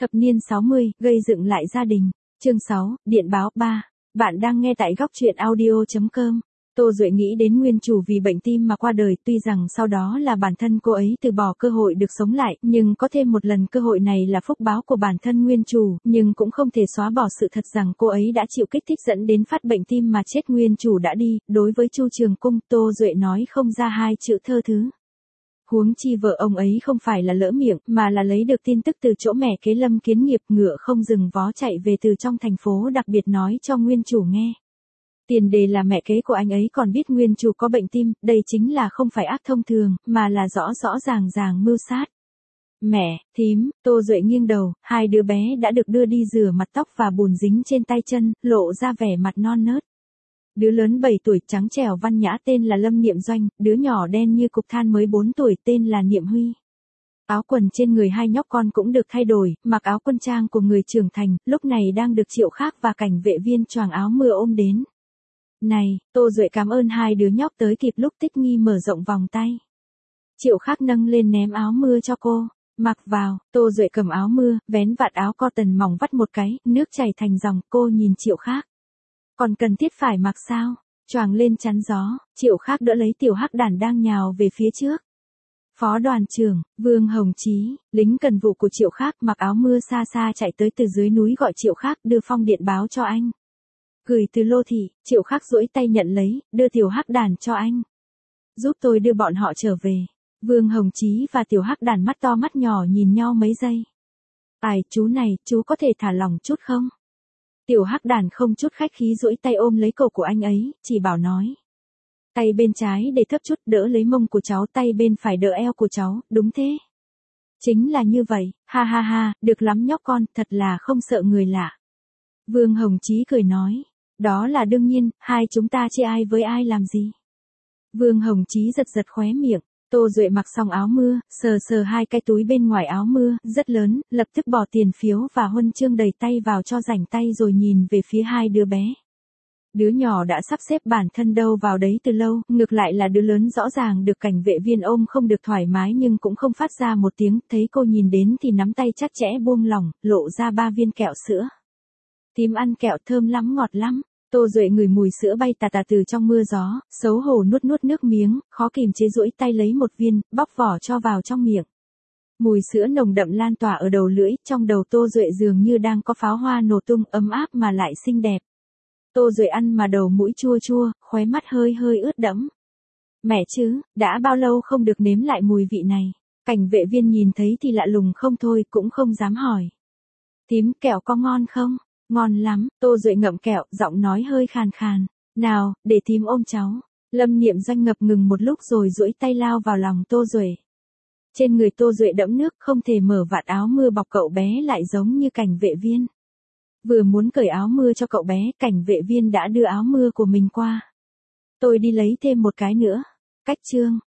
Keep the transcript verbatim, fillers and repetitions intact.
Thập niên sáu mươi, gây dựng lại gia đình. Chương sáu, điện báo ba. Bạn đang nghe tại góc truyện audio chấm com. Tô Duệ nghĩ đến nguyên chủ vì bệnh tim mà qua đời, tuy rằng sau đó là bản thân cô ấy từ bỏ cơ hội được sống lại, nhưng có thêm một lần cơ hội này là phúc báo của bản thân nguyên chủ, nhưng cũng không thể xóa bỏ sự thật rằng cô ấy đã chịu kích thích dẫn đến phát bệnh tim mà chết. Nguyên chủ đã đi, đối với Chu Trường Cung, Tô Duệ nói không ra hai chữ thơ thứ. Huống chi vợ ông ấy không phải là lỡ miệng, mà là lấy được tin tức từ chỗ mẹ kế Lâm Kiến Nghiệp, ngựa không dừng vó chạy về từ trong thành phố, đặc biệt nói cho nguyên chủ nghe. Tiền đề là mẹ kế của anh ấy còn biết nguyên chủ có bệnh tim, đây chính là không phải ác thông thường, mà là rõ rõ ràng ràng mưu sát. Mẹ, thím, Tô Duệ nghiêng đầu, hai đứa bé đã được đưa đi rửa mặt, tóc và bùn dính trên tay chân, lộ ra vẻ mặt non nớt. Đứa lớn bảy tuổi trắng trẻo văn nhã tên là Lâm Niệm Doanh, đứa nhỏ đen như cục than mới bốn tuổi tên là Niệm Huy. Áo quần trên người hai nhóc con cũng được thay đổi, mặc áo quân trang của người trưởng thành, lúc này đang được Triệu Khác và cảnh vệ viên choàng áo mưa ôm đến. Này, Tô Duệ cảm ơn hai đứa nhóc tới kịp lúc Tích Nghi mở rộng vòng tay. Triệu Khác nâng lên ném áo mưa cho cô, mặc vào. Tô Duệ cầm áo mưa, vén vạt áo cotton mỏng vắt một cái, nước chảy thành dòng. Cô nhìn Triệu Khác. Còn cần thiết phải mặc sao? Choàng lên chắn gió. Triệu Khác đỡ lấy Tiểu Hắc Đản đang nhào về phía trước. Phó đoàn trưởng, Vương Hồng Chí, lính cần vụ của Triệu Khác, mặc áo mưa xa xa chạy tới từ dưới núi gọi Triệu Khác đưa phong điện báo cho anh. Gửi từ Lô Thị. Triệu Khác duỗi tay nhận lấy, đưa Tiểu Hắc Đản cho anh. Giúp tôi đưa bọn họ trở về. Vương Hồng Chí và Tiểu Hắc Đản mắt to mắt nhỏ nhìn nhau mấy giây. Ai, chú này, chú có thể thả lỏng chút không? Tiểu Hắc Đản không chút khách khí duỗi tay ôm lấy cổ của anh ấy, chỉ bảo nói. Tay bên trái để thấp chút, đỡ lấy mông của cháu, tay bên phải đỡ eo của cháu, đúng thế. Chính là như vậy, ha ha ha, được lắm nhóc con, thật là không sợ người lạ. Vương Hồng Chí cười nói, đó là đương nhiên, hai chúng ta chia ai với ai làm gì. Vương Hồng Chí giật giật khóe miệng. Tô Duệ mặc xong áo mưa, sờ sờ hai cái túi bên ngoài áo mưa, rất lớn, lập tức bỏ tiền phiếu và huân chương đầy tay vào cho rảnh tay rồi nhìn về phía hai đứa bé. Đứa nhỏ đã sắp xếp bản thân đâu vào đấy từ lâu, ngược lại là đứa lớn rõ ràng được cảnh vệ viên ôm không được thoải mái nhưng cũng không phát ra một tiếng, thấy cô nhìn đến thì nắm tay chặt chẽ buông lỏng, lộ ra ba viên kẹo sữa. Tím ăn kẹo thơm lắm, ngọt lắm. Tô Duệ ngửi mùi sữa bay tà tà từ trong mưa gió, xấu hổ nuốt nuốt nước miếng, khó kìm chế duỗi tay lấy một viên, bóc vỏ cho vào trong miệng. Mùi sữa nồng đậm lan tỏa ở đầu lưỡi, trong đầu Tô Duệ dường như đang có pháo hoa nổ tung, ấm áp mà lại xinh đẹp. Tô Duệ ăn mà đầu mũi chua chua, khóe mắt hơi hơi ướt đẫm. Mẹ chứ, đã bao lâu không được nếm lại mùi vị này. Cảnh vệ viên nhìn thấy thì lạ lùng không thôi, cũng không dám hỏi. Tím, kẹo có ngon không? Ngon lắm. Tô Duệ ngậm kẹo, giọng nói hơi khàn khàn. Nào, để thím ôm cháu. Lâm Niệm Doanh ngập ngừng một lúc rồi duỗi tay lao vào lòng Tô Duệ. Trên người Tô Duệ đẫm nước, không thể mở vạt áo mưa bọc cậu bé lại giống như cảnh vệ viên. Vừa muốn cởi áo mưa cho cậu bé, cảnh vệ viên đã đưa áo mưa của mình qua. Tôi đi lấy thêm một cái nữa. Cách chương.